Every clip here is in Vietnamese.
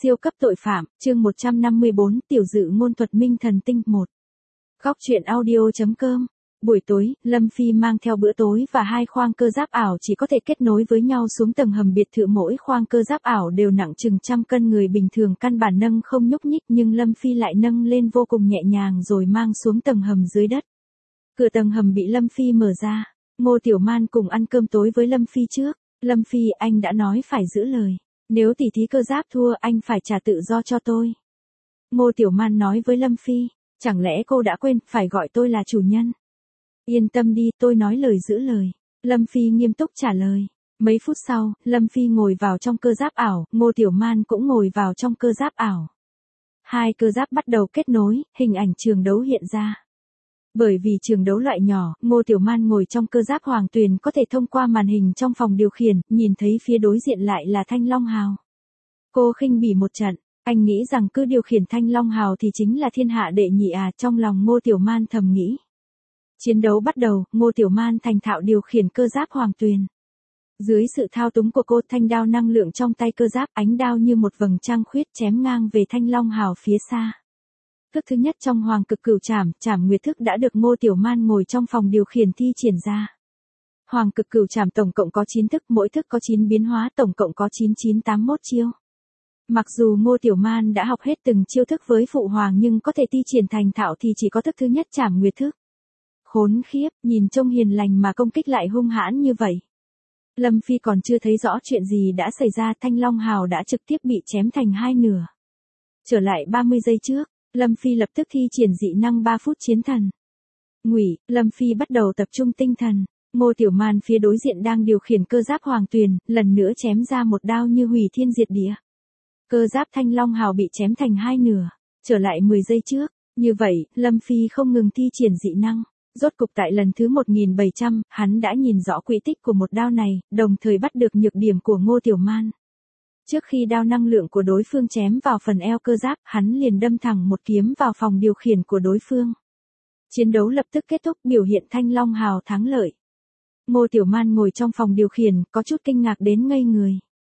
Siêu cấp tội phạm, chương 154, tiểu dự ngôn thuật minh thần tinh 1. Góc truyện audio.com. Buổi tối, Lâm Phi mang theo bữa tối và hai khoang cơ giáp ảo chỉ có thể kết nối với nhau xuống tầng hầm biệt thự, mỗi khoang cơ giáp ảo đều nặng chừng trăm cân, người bình thường căn bản nâng không nhúc nhích, nhưng Lâm Phi lại nâng lên vô cùng nhẹ nhàng rồi mang xuống tầng hầm dưới đất. Cửa tầng hầm bị Lâm Phi mở ra. Ngô Tiểu Man cùng ăn cơm tối với Lâm Phi trước. Lâm Phi, anh đã nói phải giữ lời. Nếu tỷ thí cơ giáp thua, anh phải trả tự do cho tôi. Ngô Tiểu Man nói với Lâm Phi, chẳng lẽ cô đã quên, phải gọi tôi là chủ nhân. Yên tâm đi, tôi nói lời giữ lời. Lâm Phi nghiêm túc trả lời. Mấy phút sau, Lâm Phi ngồi vào trong cơ giáp ảo, Ngô Tiểu Man cũng ngồi vào trong cơ giáp ảo. Hai cơ giáp bắt đầu kết nối, hình ảnh trường đấu hiện ra. Bởi vì trường đấu loại nhỏ, Ngô Tiểu Man ngồi trong cơ giáp Hoàng Tuyền có thể thông qua màn hình trong phòng điều khiển, nhìn thấy phía đối diện lại là Thanh Long Hào. Cô khinh bỉ một trận, anh nghĩ rằng cứ điều khiển Thanh Long Hào thì chính là thiên hạ đệ nhị à, trong lòng Ngô Tiểu Man thầm nghĩ. Chiến đấu bắt đầu, Ngô Tiểu Man thành thạo điều khiển cơ giáp Hoàng Tuyền. Dưới sự thao túng của cô, thanh đao năng lượng trong tay cơ giáp, ánh đao như một vầng trăng khuyết chém ngang về Thanh Long Hào phía xa. Thức thứ nhất trong Hoàng Cực Cửu Trảm, Trảm Nguyệt thức đã được Ngô Tiểu Man ngồi trong phòng điều khiển thi triển ra. Hoàng Cực Cửu Trảm tổng cộng có 9 thức, mỗi thức có 9 biến hóa, tổng cộng có 9981 chiêu. Mặc dù Ngô Tiểu Man đã học hết từng chiêu thức với Phụ Hoàng nhưng có thể thi triển thành thạo thì chỉ có thức thứ nhất Trảm Nguyệt thức. Khốn khiếp, nhìn trông hiền lành mà công kích lại hung hãn như vậy. Lâm Phi còn chưa thấy rõ chuyện gì đã xảy ra, Thanh Long Hào đã trực tiếp bị chém thành hai nửa. Trở lại 30 giây trước. Lâm Phi lập tức thi triển dị năng 3 phút chiến thần. Ngụy, Lâm Phi bắt đầu tập trung tinh thần. Ngô Tiểu Man phía đối diện đang điều khiển cơ giáp Hoàng Tuyền, lần nữa chém ra một đao như hủy thiên diệt địa. Cơ giáp Thanh Long Hào bị chém thành hai nửa. Trở lại 10 giây trước. Như vậy, Lâm Phi không ngừng thi triển dị năng. Rốt cục tại lần thứ 1700, hắn đã nhìn rõ quỹ tích của một đao này, đồng thời bắt được nhược điểm của Ngô Tiểu Man. Trước khi đao năng lượng của đối phương chém vào phần eo cơ giáp, hắn liền đâm thẳng một kiếm vào phòng điều khiển của đối phương. Chiến đấu lập tức kết thúc, biểu hiện Thanh Long Hào thắng lợi. Ngô Tiểu Man ngồi trong phòng điều khiển, có chút kinh ngạc đến ngây người.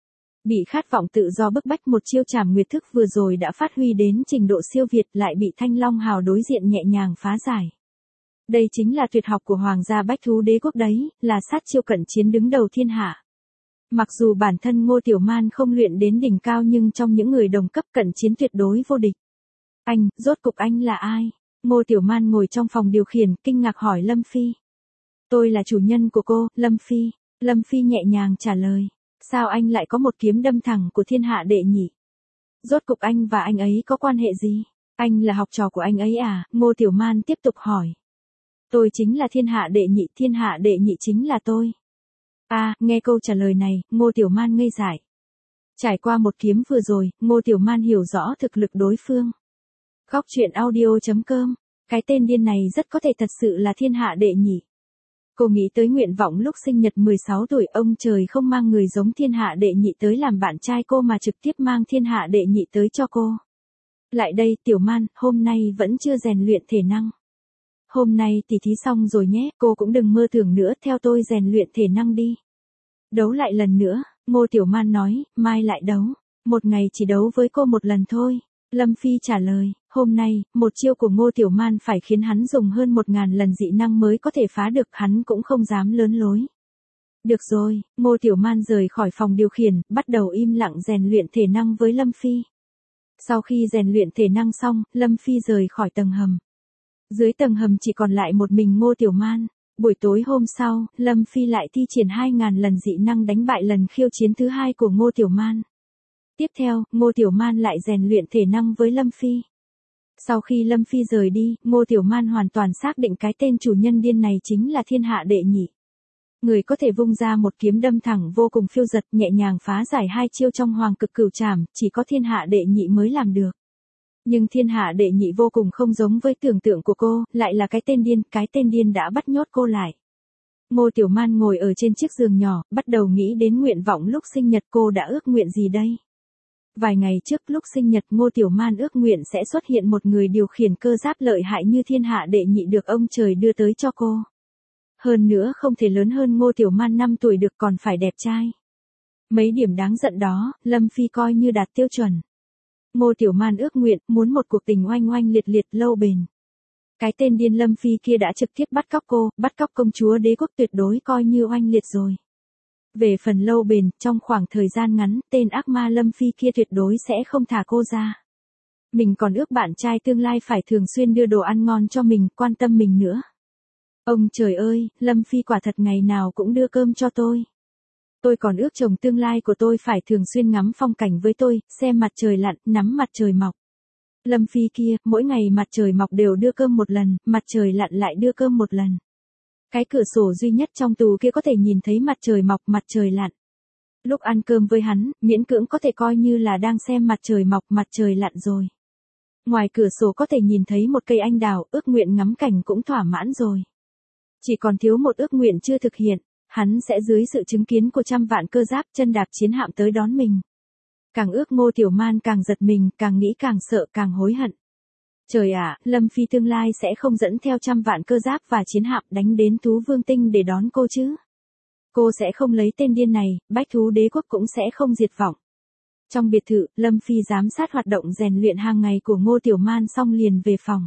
Bị khát vọng tự do bức bách, một chiêu Trảm Nguyệt thức vừa rồi đã phát huy đến trình độ siêu việt, lại bị Thanh Long Hào đối diện nhẹ nhàng phá giải. Đây chính là tuyệt học của Hoàng gia Bách Thú Đế quốc đấy, là sát chiêu cận chiến đứng đầu thiên hạ. Mặc dù bản thân Ngô Tiểu Man không luyện đến đỉnh cao nhưng trong những người đồng cấp cận chiến tuyệt đối vô địch. Anh, rốt cục anh là ai? Ngô Tiểu Man ngồi trong phòng điều khiển, kinh ngạc hỏi Lâm Phi. Tôi là chủ nhân của cô, Lâm Phi. Lâm Phi nhẹ nhàng trả lời. Sao anh lại có một kiếm đâm thẳng của thiên hạ đệ nhị? Rốt cục anh và anh ấy có quan hệ gì? Anh là học trò của anh ấy à? Ngô Tiểu Man tiếp tục hỏi. Tôi chính là thiên hạ đệ nhị chính là tôi. À, nghe câu trả lời này, Ngô Tiểu Man ngây dại. Trải qua một kiếm vừa rồi, Ngô Tiểu Man hiểu rõ thực lực đối phương. Góc truyện audio.com, cái tên điên này rất có thể thật sự là thiên hạ đệ nhị. Cô nghĩ tới nguyện vọng lúc sinh nhật 16 tuổi, ông trời không mang người giống thiên hạ đệ nhị tới làm bạn trai cô mà trực tiếp mang thiên hạ đệ nhị tới cho cô. Lại đây, Tiểu Man, hôm nay vẫn chưa rèn luyện thể năng. Hôm nay tỉ thí xong rồi nhé, cô cũng đừng mơ tưởng nữa, theo tôi rèn luyện thể năng đi. Đấu lại lần nữa, Ngô Tiểu Man nói, mai lại đấu. Một ngày chỉ đấu với cô một lần thôi. Lâm Phi trả lời, hôm nay, một chiêu của Ngô Tiểu Man phải khiến hắn dùng hơn 1000 lần dị năng mới có thể phá được, hắn cũng không dám lớn lối. Được rồi, Ngô Tiểu Man rời khỏi phòng điều khiển, bắt đầu im lặng rèn luyện thể năng với Lâm Phi. Sau khi rèn luyện thể năng xong, Lâm Phi rời khỏi tầng hầm. Dưới tầng hầm chỉ còn lại một mình Ngô Tiểu Man. Buổi tối hôm sau, Lâm Phi lại thi triển 2000 lần dị năng đánh bại lần khiêu chiến thứ hai của Ngô Tiểu Man. Tiếp theo, Ngô Tiểu Man lại rèn luyện thể năng với Lâm Phi. Sau khi Lâm Phi rời đi, Ngô Tiểu Man hoàn toàn xác định cái tên chủ nhân điên này chính là thiên hạ đệ nhị. Người có thể vung ra một kiếm đâm thẳng vô cùng phiêu dật, nhẹ nhàng phá giải hai chiêu trong Hoàng Cực Cửu Trảm, chỉ có thiên hạ đệ nhị mới làm được. Nhưng thiên hạ đệ nhị vô cùng không giống với tưởng tượng của cô, lại là cái tên điên đã bắt nhốt cô lại. Ngô Tiểu Man ngồi ở trên chiếc giường nhỏ, bắt đầu nghĩ đến nguyện vọng lúc sinh nhật, cô đã ước nguyện gì đây? Vài ngày trước lúc sinh nhật, Ngô Tiểu Man ước nguyện sẽ xuất hiện một người điều khiển cơ giáp lợi hại như thiên hạ đệ nhị được ông trời đưa tới cho cô. Hơn nữa không thể lớn hơn Ngô Tiểu Man 5 tuổi được, còn phải đẹp trai. Mấy điểm đáng giận đó, Lâm Phi coi như đạt tiêu chuẩn. Ngô Tiểu Man ước nguyện, muốn một cuộc tình oanh oanh liệt liệt lâu bền. Cái tên điên Lâm Phi kia đã trực tiếp bắt cóc cô, bắt cóc công chúa đế quốc tuyệt đối coi như oanh liệt rồi. Về phần lâu bền, trong khoảng thời gian ngắn, tên ác ma Lâm Phi kia tuyệt đối sẽ không thả cô ra. Mình còn ước bạn trai tương lai phải thường xuyên đưa đồ ăn ngon cho mình, quan tâm mình nữa. Ông trời ơi, Lâm Phi quả thật ngày nào cũng đưa cơm cho tôi. Tôi còn ước chồng tương lai của tôi phải thường xuyên ngắm phong cảnh với tôi, xem mặt trời lặn, nắm mặt trời mọc. Lâm Phi kia, mỗi ngày mặt trời mọc đều đưa cơm một lần, mặt trời lặn lại đưa cơm một lần. Cái cửa sổ duy nhất trong tù kia có thể nhìn thấy mặt trời mọc, mặt trời lặn. Lúc ăn cơm với hắn, miễn cưỡng có thể coi như là đang xem mặt trời mọc, mặt trời lặn rồi. Ngoài cửa sổ có thể nhìn thấy một cây anh đào, ước nguyện ngắm cảnh cũng thỏa mãn rồi. Chỉ còn thiếu một ước nguyện chưa thực hiện, hắn sẽ dưới sự chứng kiến của trăm vạn cơ giáp chân đạp chiến hạm tới đón mình. Càng ước Ngô Tiểu Man càng giật mình, càng nghĩ càng sợ, càng hối hận. Trời ạ, Lâm Phi tương lai sẽ không dẫn theo trăm vạn cơ giáp và chiến hạm đánh đến Thú Vương Tinh để đón cô chứ. Cô sẽ không lấy tên điên này, Bách Thú Đế Quốc cũng sẽ không diệt vong. Trong biệt thự, Lâm Phi giám sát hoạt động rèn luyện hàng ngày của Ngô Tiểu Man xong liền về phòng.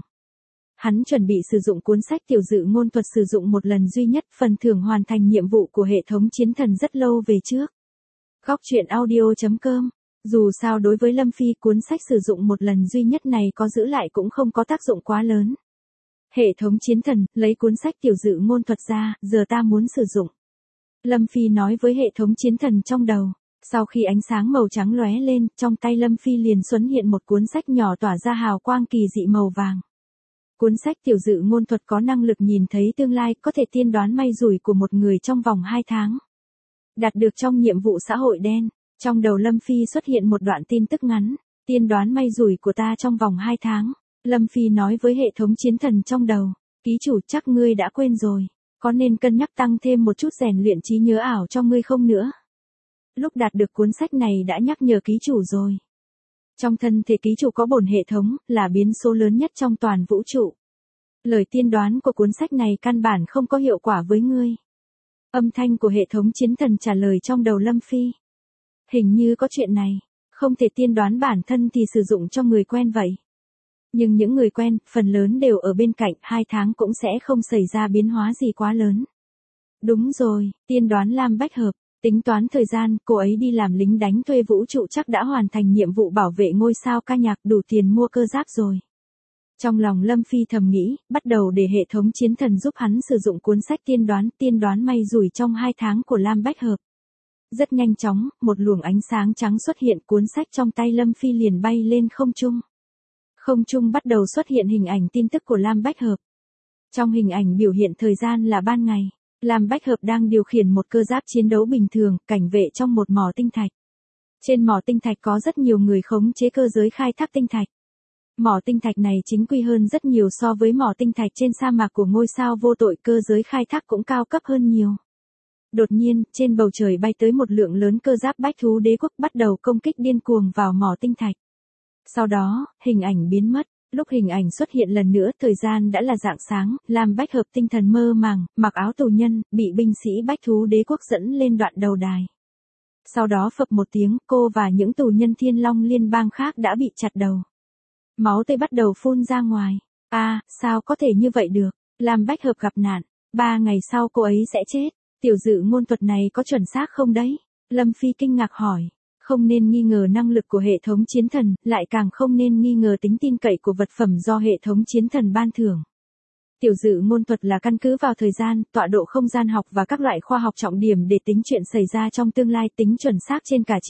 Hắn chuẩn bị sử dụng cuốn sách tiểu dự ngôn thuật sử dụng một lần duy nhất, phần thưởng hoàn thành nhiệm vụ của hệ thống chiến thần rất lâu về trước. Góc truyện audio.com. Dù sao đối với Lâm Phi cuốn sách sử dụng một lần duy nhất này có giữ lại cũng không có tác dụng quá lớn. Hệ thống chiến thần, lấy cuốn sách tiểu dự ngôn thuật ra, giờ ta muốn sử dụng. Lâm Phi nói với hệ thống chiến thần trong đầu. Sau khi ánh sáng màu trắng lóe lên, trong tay Lâm Phi liền xuất hiện một cuốn sách nhỏ tỏa ra hào quang kỳ dị màu vàng. Cuốn sách tiểu dự ngôn thuật có năng lực nhìn thấy tương lai, có thể tiên đoán may rủi của một người trong vòng 2 tháng. Đạt được trong nhiệm vụ xã hội đen, trong đầu Lâm Phi xuất hiện một đoạn tin tức ngắn, tiên đoán may rủi của ta trong vòng 2 tháng. Lâm Phi nói với hệ thống chiến thần trong đầu, ký chủ chắc ngươi đã quên rồi, có nên cân nhắc tăng thêm một chút rèn luyện trí nhớ ảo cho ngươi không nữa. Lúc đạt được cuốn sách này đã nhắc nhở ký chủ rồi. Trong thân thể ký chủ có bổn hệ thống, là biến số lớn nhất trong toàn vũ trụ. Lời tiên đoán của cuốn sách này căn bản không có hiệu quả với ngươi. Âm thanh của hệ thống chiến thần trả lời trong đầu Lâm Phi. Hình như có chuyện này, không thể tiên đoán bản thân thì sử dụng cho người quen vậy. Nhưng những người quen, phần lớn đều ở bên cạnh, 2 tháng cũng sẽ không xảy ra biến hóa gì quá lớn. Đúng rồi, tiên đoán Lam Bách Hợp. Tính toán thời gian, cô ấy đi làm lính đánh thuê vũ trụ chắc đã hoàn thành nhiệm vụ bảo vệ ngôi sao ca nhạc, đủ tiền mua cơ giáp rồi. Trong lòng Lâm Phi thầm nghĩ, bắt đầu để hệ thống chiến thần giúp hắn sử dụng cuốn sách tiên đoán may rủi trong 2 tháng của Lam Bách Hợp. Rất nhanh chóng, một luồng ánh sáng trắng xuất hiện, cuốn sách trong tay Lâm Phi liền bay lên không trung. Không trung bắt đầu xuất hiện hình ảnh tin tức của Lam Bách Hợp. Trong hình ảnh biểu hiện thời gian là ban ngày. Lam Bách Hợp đang điều khiển một cơ giáp chiến đấu bình thường, cảnh vệ trong một mỏ tinh thạch. Trên mỏ tinh thạch có rất nhiều người khống chế cơ giới khai thác tinh thạch. Mỏ tinh thạch này chính quy hơn rất nhiều so với mỏ tinh thạch trên sa mạc của ngôi sao vô tội, cơ giới khai thác cũng cao cấp hơn nhiều. Đột nhiên, trên bầu trời bay tới một lượng lớn cơ giáp Bách Thú Đế Quốc bắt đầu công kích điên cuồng vào mỏ tinh thạch. Sau đó, hình ảnh biến mất. Lúc hình ảnh xuất hiện lần nữa, thời gian đã là rạng sáng, Lam Bách Hợp tinh thần mơ màng, mặc áo tù nhân, bị binh sĩ Bách Thú Đế Quốc dẫn lên đoạn đầu đài. Sau đó phập một tiếng, cô và những tù nhân Thiên Long liên bang khác đã bị chặt đầu. Máu tươi bắt đầu phun ra ngoài. Sao có thể như vậy được? Lam Bách Hợp gặp nạn. 3 ngày sau cô ấy sẽ chết. Tiểu dự ngôn thuật này có chuẩn xác không đấy? Lâm Phi kinh ngạc hỏi. Không nên nghi ngờ năng lực của hệ thống chiến thần, lại càng không nên nghi ngờ tính tin cậy của vật phẩm do hệ thống chiến thần ban thưởng. Tiểu dự ngôn thuật là căn cứ vào thời gian, tọa độ không gian học và các loại khoa học trọng điểm để tính chuyện xảy ra trong tương lai, tính chuẩn xác trên cả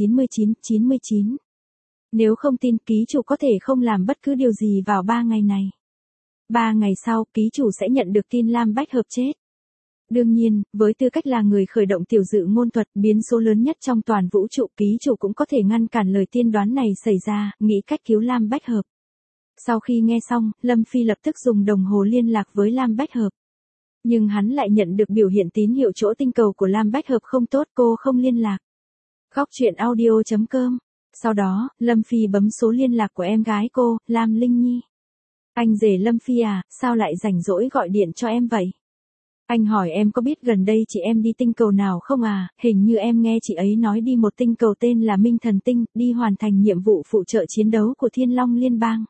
99. Nếu không tin, ký chủ có thể không làm bất cứ điều gì vào 3 ngày này. 3 ngày sau, ký chủ sẽ nhận được tin Lam Bách Hợp chết. Đương nhiên, với tư cách là người khởi động tiểu dự ngôn thuật, biến số lớn nhất trong toàn vũ trụ, ký chủ cũng có thể ngăn cản lời tiên đoán này xảy ra, nghĩ cách cứu Lam Bách Hợp. Sau khi nghe xong, Lâm Phi lập tức dùng đồng hồ liên lạc với Lam Bách Hợp. Nhưng hắn lại nhận được biểu hiện tín hiệu chỗ tinh cầu của Lam Bách Hợp không tốt, cô không liên lạc. Góc truyện audio.com. Sau đó, Lâm Phi bấm số liên lạc của em gái cô, Lam Linh Nhi. Anh rể Lâm Phi à, sao lại rảnh rỗi gọi điện cho em vậy? Anh hỏi em có biết gần đây chị em đi tinh cầu nào không à, hình như em nghe chị ấy nói đi một tinh cầu tên là Minh Thần Tinh, đi hoàn thành nhiệm vụ phụ trợ chiến đấu của Thiên Long Liên bang.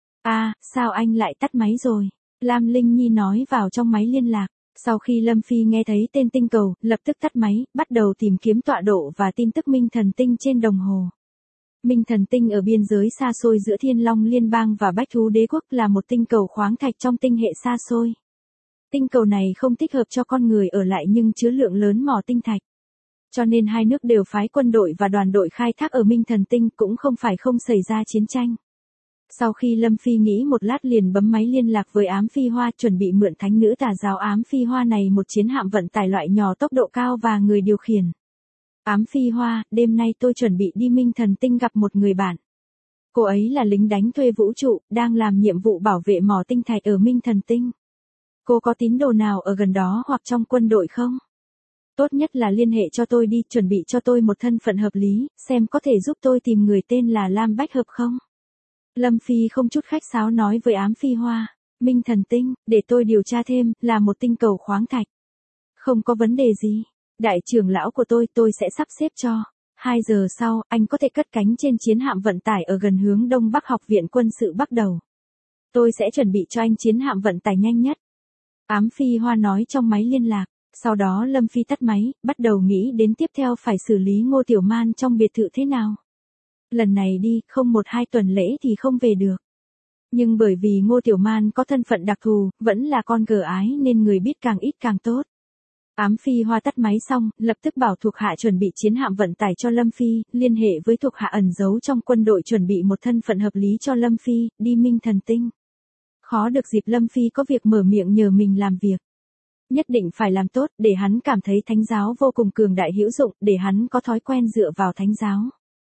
À, sao anh lại tắt máy rồi? Lam Linh Nhi nói vào trong máy liên lạc. Sau khi Lâm Phi nghe thấy tên tinh cầu, lập tức tắt máy, bắt đầu tìm kiếm tọa độ và tin tức Minh Thần Tinh trên đồng hồ. Minh Thần Tinh ở biên giới xa xôi giữa Thiên Long Liên bang và Bách Thú Đế quốc là một tinh cầu khoáng thạch trong tinh hệ xa xôi. Tinh cầu này không thích hợp cho con người ở lại nhưng chứa lượng lớn mỏ tinh thạch. Cho nên hai nước đều phái quân đội và đoàn đội khai thác ở Minh Thần Tinh, cũng không phải không xảy ra chiến tranh. Sau khi Lâm Phi nghĩ một lát liền bấm máy liên lạc với Ám Phi Hoa, chuẩn bị mượn thánh nữ tà giáo Ám Phi Hoa này một chiến hạm vận tải loại nhỏ tốc độ cao và người điều khiển. Ám Phi Hoa, đêm nay tôi chuẩn bị đi Minh Thần Tinh gặp một người bạn. Cô ấy là lính đánh thuê vũ trụ, đang làm nhiệm vụ bảo vệ mỏ tinh thạch ở Minh Thần Tinh. Cô có tín đồ nào ở gần đó hoặc trong quân đội không? Tốt nhất là liên hệ cho tôi đi, chuẩn bị cho tôi một thân phận hợp lý, xem có thể giúp tôi tìm người tên là Lam Bách Hợp không? Lâm Phi không chút khách sáo nói với Ám Phi Hoa, Minh Thần Tinh, để tôi điều tra thêm, là một tinh cầu khoáng thạch. Không có vấn đề gì. Đại trưởng lão của tôi sẽ sắp xếp cho. 2 giờ sau, anh có thể cất cánh trên chiến hạm vận tải ở gần hướng Đông Bắc Học viện Quân sự Bắc Đầu. Tôi sẽ chuẩn bị cho anh chiến hạm vận tải nhanh nhất. Ám Phi Hoa nói trong máy liên lạc. Sau đó Lâm Phi tắt máy, bắt đầu nghĩ đến tiếp theo phải xử lý Ngô Tiểu Man trong biệt thự thế nào. Lần này đi, không 1-2 tuần lễ thì không về được. Nhưng bởi vì Ngô Tiểu Man có thân phận đặc thù, vẫn là con gờ ái nên người biết càng ít càng tốt. Ám Phi Hoa tắt máy xong, lập tức bảo thuộc hạ chuẩn bị chiến hạm vận tải cho Lâm Phi, liên hệ với thuộc hạ ẩn giấu trong quân đội chuẩn bị một thân phận hợp lý cho Lâm Phi, đi Minh Thần Tinh. Khó được dịp Lâm Phi có việc mở miệng nhờ mình làm việc. Nhất định phải làm tốt, để hắn cảm thấy thánh giáo vô cùng cường đại hữu dụng, để hắn có thói quen dựa vào thánh giáo.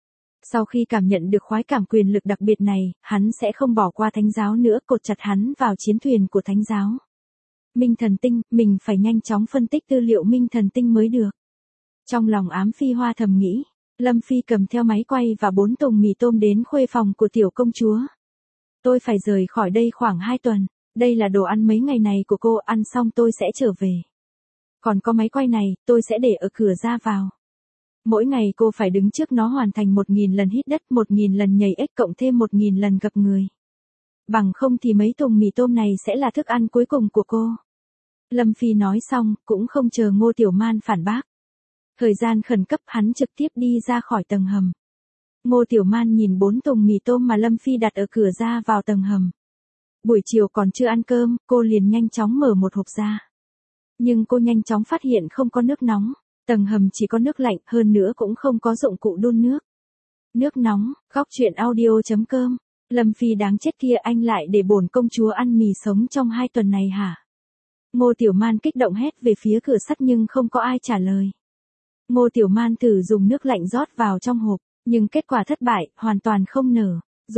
Sau khi cảm nhận được khoái cảm quyền lực đặc biệt này, hắn sẽ không bỏ qua thánh giáo nữa, cột chặt hắn vào chiến thuyền của thánh giáo. Minh Thần Tinh, mình phải nhanh chóng phân tích tư liệu Minh Thần Tinh mới được. Trong lòng Ám Phi Hoa thầm nghĩ, Lâm Phi cầm theo máy quay và 4 thùng mì tôm đến khuê phòng của tiểu công chúa. Tôi phải rời khỏi đây khoảng 2 tuần, đây là đồ ăn mấy ngày này của cô, ăn xong tôi sẽ trở về. Còn có máy quay này, tôi sẽ để ở cửa ra vào. Mỗi ngày cô phải đứng trước nó hoàn thành 1000 lần hít đất, 1000 lần nhảy ếch cộng thêm 1000 lần gặp người. Bằng không thì mấy thùng mì tôm này sẽ là thức ăn cuối cùng của cô. Lâm Phi nói xong, cũng không chờ Ngô Tiểu Man phản bác. Thời gian khẩn cấp hắn trực tiếp đi ra khỏi tầng hầm. Ngô Tiểu Man nhìn 4 thùng mì tôm mà Lâm Phi đặt ở cửa ra vào tầng hầm. Buổi chiều còn chưa ăn cơm, cô liền nhanh chóng mở một hộp ra. Nhưng cô nhanh chóng phát hiện không có nước nóng. Tầng hầm chỉ có nước lạnh, hơn nữa cũng không có dụng cụ đun nước. Nước nóng, góc truyện audio.com. Lâm Phi đáng chết kia, anh lại để bổn công chúa ăn mì sống trong 2 tuần này hả? Ngô Tiểu Man kích động hét về phía cửa sắt nhưng không có ai trả lời. Ngô Tiểu Man thử dùng nước lạnh rót vào trong hộp, nhưng kết quả thất bại, hoàn toàn không nở.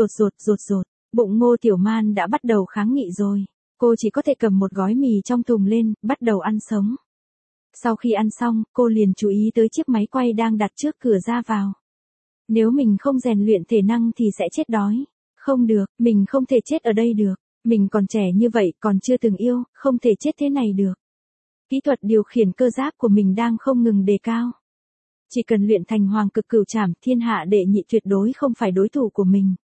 Rột. Bụng Ngô Tiểu Man đã bắt đầu kháng nghị rồi. Cô chỉ có thể cầm một gói mì trong thùng lên, bắt đầu ăn sống. Sau khi ăn xong, cô liền chú ý tới chiếc máy quay đang đặt trước cửa ra vào. Nếu mình không rèn luyện thể năng thì sẽ chết đói. Không được, mình không thể chết ở đây được. Mình còn trẻ như vậy, còn chưa từng yêu, không thể chết thế này được. Kỹ thuật điều khiển cơ giáp của mình đang không ngừng đề cao. Chỉ cần luyện thành hoàng cực cửu trảm, thiên hạ đệ nhị tuyệt đối không phải đối thủ của mình.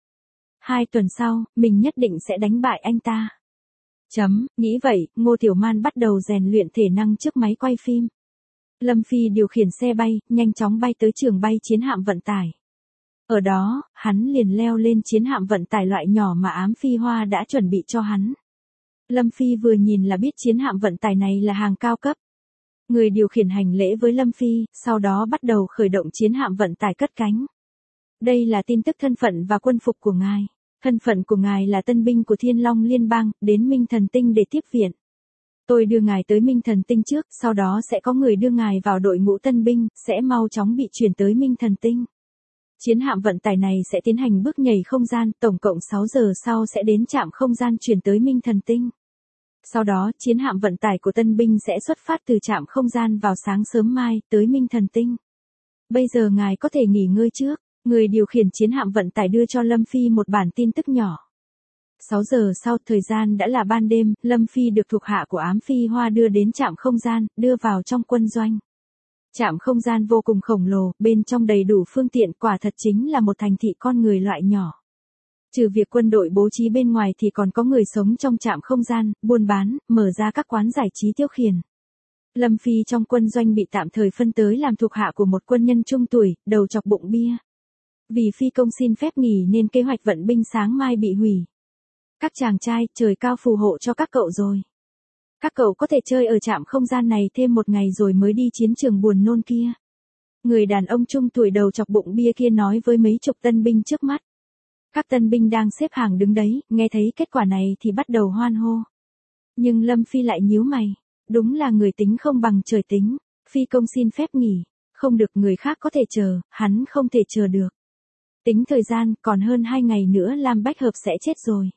2 tuần sau, mình nhất định sẽ đánh bại anh ta. Nghĩ vậy, Ngô Tiểu Man bắt đầu rèn luyện thể năng trước máy quay phim. Lâm Phi điều khiển xe bay, nhanh chóng bay tới trường bay chiến hạm vận tải. Ở đó, hắn liền leo lên chiến hạm vận tải loại nhỏ mà Ám Phi Hoa đã chuẩn bị cho hắn. Lâm Phi vừa nhìn là biết chiến hạm vận tải này là hàng cao cấp. Người điều khiển hành lễ với Lâm Phi, sau đó bắt đầu khởi động chiến hạm vận tải cất cánh. Đây là tin tức thân phận và quân phục của ngài. Thân phận của ngài là tân binh của Thiên Long Liên bang, đến Minh Thần Tinh để tiếp viện. Tôi đưa ngài tới Minh Thần Tinh trước, sau đó sẽ có người đưa ngài vào đội ngũ tân binh, sẽ mau chóng bị chuyển tới Minh Thần Tinh. Chiến hạm vận tải này sẽ tiến hành bước nhảy không gian, tổng cộng 6 giờ sau sẽ đến trạm không gian chuyển tới Minh Thần Tinh. Sau đó, chiến hạm vận tải của tân binh sẽ xuất phát từ trạm không gian vào sáng sớm mai, tới Minh Thần Tinh. Bây giờ ngài có thể nghỉ ngơi trước. Người điều khiển chiến hạm vận tải đưa cho Lâm Phi một bản tin tức nhỏ. 6 giờ sau, thời gian đã là ban đêm, Lâm Phi được thuộc hạ của Ám Phi Hoa đưa đến trạm không gian, đưa vào trong quân doanh. Trạm không gian vô cùng khổng lồ, bên trong đầy đủ phương tiện, quả thật chính là một thành thị con người loại nhỏ. Trừ việc quân đội bố trí bên ngoài thì còn có người sống trong trạm không gian, buôn bán, mở ra các quán giải trí tiêu khiển. Lâm Phi trong quân doanh bị tạm thời phân tới làm thuộc hạ của một quân nhân trung tuổi, đầu chọc bụng bia. Vì phi công xin phép nghỉ nên kế hoạch vận binh sáng mai bị hủy. Các chàng trai, trời cao phù hộ cho các cậu rồi. Các cậu có thể chơi ở trạm không gian này thêm một ngày rồi mới đi chiến trường buồn nôn kia. Người đàn ông trung tuổi đầu chọc bụng bia kia nói với mấy chục tân binh trước mắt. Các tân binh đang xếp hàng đứng đấy, nghe thấy kết quả này thì bắt đầu hoan hô. Nhưng Lâm Phi lại nhíu mày. Đúng là người tính không bằng trời tính. Phi công xin phép nghỉ. Không được, người khác có thể chờ, hắn không thể chờ được. Tính thời gian, còn hơn 2 ngày nữa Lam Bách Hợp sẽ chết rồi.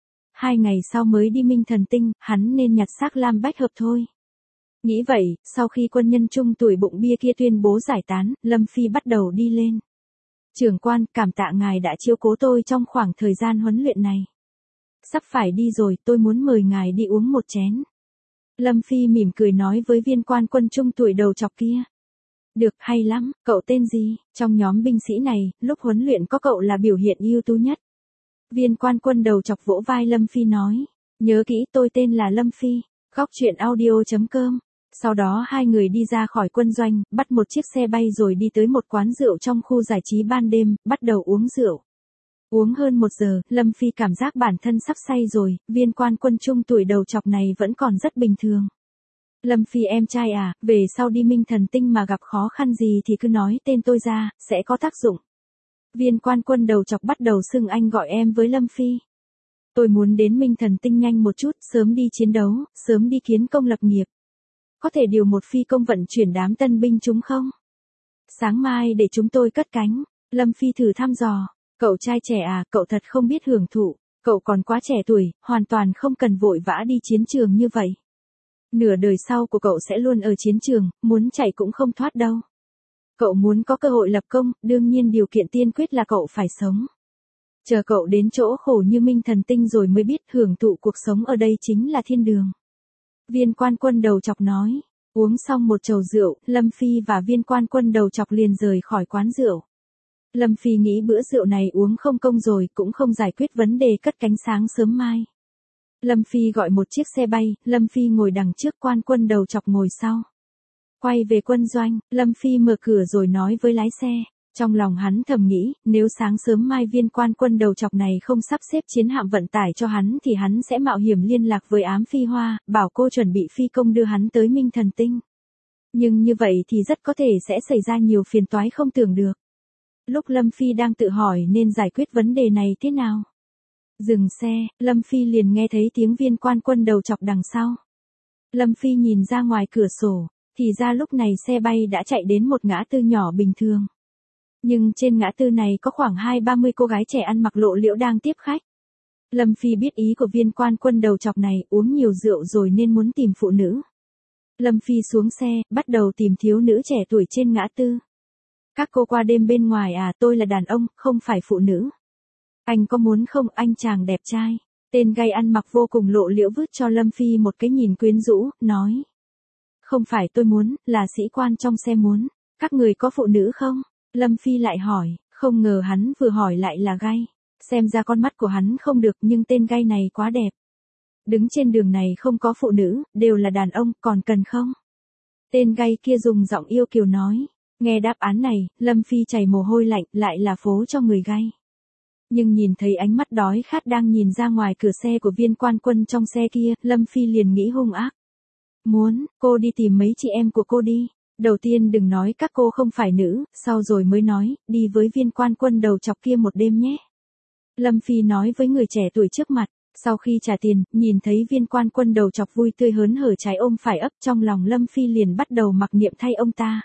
2 ngày sau mới đi Minh Thần Tinh, hắn nên nhặt xác Lam Bách Hợp thôi. Nghĩ vậy, sau khi quân nhân trung tuổi bụng bia kia tuyên bố giải tán, Lâm Phi bắt đầu đi lên. Trưởng quan, cảm tạ ngài đã chiếu cố tôi trong khoảng thời gian huấn luyện này. Sắp phải đi rồi, tôi muốn mời ngài đi uống một chén. Lâm Phi mỉm cười nói với viên quan quân trung tuổi đầu chọc kia. Được, hay lắm, cậu tên gì? Trong nhóm binh sĩ này, lúc huấn luyện có cậu là biểu hiện ưu tú nhất. Viên quan quân đầu chọc vỗ vai Lâm Phi nói. Nhớ kỹ, tôi tên là Lâm Phi. Góc truyện audio.com. Sau đó hai người đi ra khỏi quân doanh, bắt một chiếc xe bay rồi đi tới một quán rượu trong khu giải trí ban đêm, bắt đầu uống rượu. Uống hơn 1 giờ, Lâm Phi cảm giác bản thân sắp say rồi, viên quan quân trung tuổi đầu chọc này vẫn còn rất bình thường. Lâm Phi em trai à, về sau đi Minh Thần Tinh mà gặp khó khăn gì thì cứ nói tên tôi ra, sẽ có tác dụng. Viên quan quân đầu chọc bắt đầu xưng anh gọi em với Lâm Phi. Tôi muốn đến Minh Thần Tinh nhanh một chút, sớm đi chiến đấu, sớm đi kiến công lập nghiệp. Có thể điều một phi công vận chuyển đám tân binh chúng không? Sáng mai để chúng tôi cất cánh. Lâm Phi thử thăm dò. Cậu trai trẻ à, cậu thật không biết hưởng thụ. Cậu còn quá trẻ tuổi, hoàn toàn không cần vội vã đi chiến trường như vậy. Nửa đời sau của cậu sẽ luôn ở chiến trường, muốn chạy cũng không thoát đâu. Cậu muốn có cơ hội lập công, đương nhiên điều kiện tiên quyết là cậu phải sống. Chờ cậu đến chỗ khổ như Minh Thần Tinh rồi mới biết hưởng thụ cuộc sống ở đây chính là thiên đường. Viên quan quân đầu chọc nói. Uống xong một chầu rượu, Lâm Phi và viên quan quân đầu chọc liền rời khỏi quán rượu. Lâm Phi nghĩ bữa rượu này uống không công rồi, cũng không giải quyết vấn đề cất cánh sáng sớm mai. Lâm Phi gọi một chiếc xe bay, Lâm Phi ngồi đằng trước, quan quân đầu chọc ngồi sau. Quay về quân doanh, Lâm Phi mở cửa rồi nói với lái xe. Trong lòng hắn thầm nghĩ, nếu sáng sớm mai viên quan quân đầu chọc này không sắp xếp chiến hạm vận tải cho hắn thì hắn sẽ mạo hiểm liên lạc với Ám Phi Hoa, bảo cô chuẩn bị phi công đưa hắn tới Minh Thần Tinh. Nhưng như vậy thì rất có thể sẽ xảy ra nhiều phiền toái không tưởng được. Lúc Lâm Phi đang tự hỏi nên giải quyết vấn đề này thế nào. Dừng xe, Lâm Phi liền nghe thấy tiếng viên quan quân đầu chọc đằng sau. Lâm Phi nhìn ra ngoài cửa sổ, thì ra lúc này xe bay đã chạy đến một ngã tư nhỏ bình thường. Nhưng trên ngã tư này có khoảng 20-30 cô gái trẻ ăn mặc lộ liễu đang tiếp khách. Lâm Phi biết ý của viên quan quân đầu chọc này, uống nhiều rượu rồi nên muốn tìm phụ nữ. Lâm Phi xuống xe, bắt đầu tìm thiếu nữ trẻ tuổi trên ngã tư. Các cô qua đêm bên ngoài à, tôi là đàn ông, không phải phụ nữ. Anh có muốn không, anh chàng đẹp trai. Tên gay ăn mặc vô cùng lộ liễu vứt cho Lâm Phi một cái nhìn quyến rũ, nói. Không phải tôi muốn, là sĩ quan trong xe muốn. Các người có phụ nữ không? Lâm Phi lại hỏi, không ngờ hắn vừa hỏi lại là gay. Xem ra con mắt của hắn không được, nhưng tên gay này quá đẹp. Đứng trên đường này không có phụ nữ, đều là đàn ông, còn cần không? Tên gay kia dùng giọng yêu kiều nói. Nghe đáp án này, Lâm Phi chảy mồ hôi lạnh, lại là phố cho người gay. Nhưng nhìn thấy ánh mắt đói khát đang nhìn ra ngoài cửa xe của viên quan quân trong xe kia, Lâm Phi liền nghĩ hung ác. Muốn, cô đi tìm mấy chị em của cô đi. Đầu tiên đừng nói các cô không phải nữ, sau rồi mới nói, đi với viên quan quân đầu chọc kia một đêm nhé. Lâm Phi nói với người trẻ tuổi trước mặt, sau khi trả tiền, nhìn thấy viên quan quân đầu chọc vui tươi hớn hở trái ôm phải ấp, trong lòng Lâm Phi liền bắt đầu mặc niệm thay ông ta.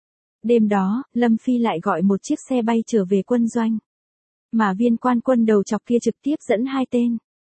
Đêm đó, Lâm Phi lại gọi một chiếc xe bay trở về quân doanh. Mà viên quan quân đầu chọc kia trực tiếp dẫn 2 tên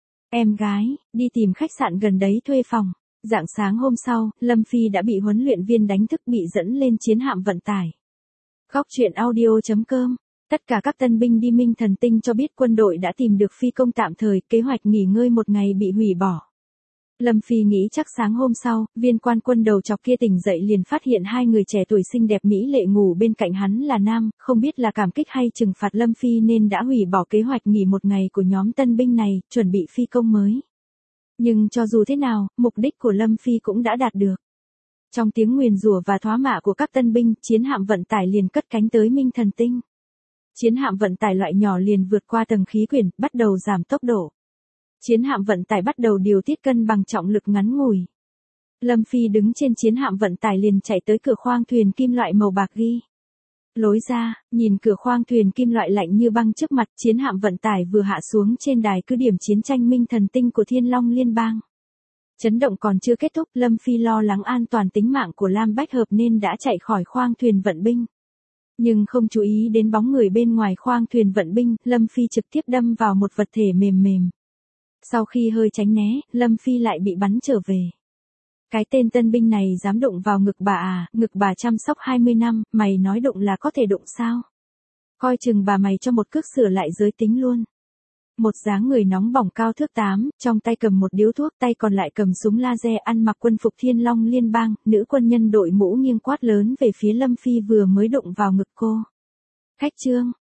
em gái, đi tìm khách sạn gần đấy thuê phòng. Rạng sáng hôm sau, Lâm Phi đã bị huấn luyện viên đánh thức, bị dẫn lên chiến hạm vận tải. Góc truyện audio.com Tất cả các tân binh đi Minh Thần Tinh cho biết quân đội đã tìm được phi công tạm thời, kế hoạch nghỉ ngơi một ngày bị hủy bỏ. Lâm Phi nghĩ chắc sáng hôm sau, viên quan quân đầu chọc kia tỉnh dậy liền phát hiện hai người trẻ tuổi xinh đẹp mỹ lệ ngủ bên cạnh hắn là nam, không biết là cảm kích hay trừng phạt Lâm Phi nên đã hủy bỏ kế hoạch nghỉ một ngày của nhóm tân binh này, chuẩn bị phi công mới. Nhưng cho dù thế nào, mục đích của Lâm Phi cũng đã đạt được. Trong tiếng nguyền rủa và thoá mạ của các tân binh, chiến hạm vận tải liền cất cánh tới Minh Thần Tinh. Chiến hạm vận tải loại nhỏ liền vượt qua tầng khí quyển, bắt đầu giảm tốc độ. Chiến hạm vận tải bắt đầu điều tiết cân bằng trọng lực ngắn ngủi. Lâm Phi đứng trên chiến hạm vận tải liền chạy tới cửa khoang thuyền kim loại màu bạc ghi. Lối ra, nhìn cửa khoang thuyền kim loại lạnh như băng trước mặt, chiến hạm vận tải vừa hạ xuống trên đài cứ điểm chiến tranh Minh Thần Tinh của Thiên Long Liên bang. Chấn động còn chưa kết thúc, Lâm Phi lo lắng an toàn tính mạng của Lam Bách Hợp nên đã chạy khỏi khoang thuyền vận binh. Nhưng không chú ý đến bóng người bên ngoài khoang thuyền vận binh, Lâm Phi trực tiếp đâm vào một vật thể mềm mềm. Sau khi hơi tránh né, Lâm Phi lại bị bắn trở về. Cái tên tân binh này dám đụng vào ngực bà à, ngực bà chăm sóc 20 năm, mày nói đụng là có thể đụng sao? Coi chừng bà mày cho một cước sửa lại giới tính luôn. Một dáng người nóng bỏng cao thước 8, trong tay cầm một điếu thuốc, tay còn lại cầm súng laser, ăn mặc quân phục Thiên Long Liên bang, nữ quân nhân đội mũ nghiêng quát lớn về phía Lâm Phi vừa mới đụng vào ngực cô. Khách trương,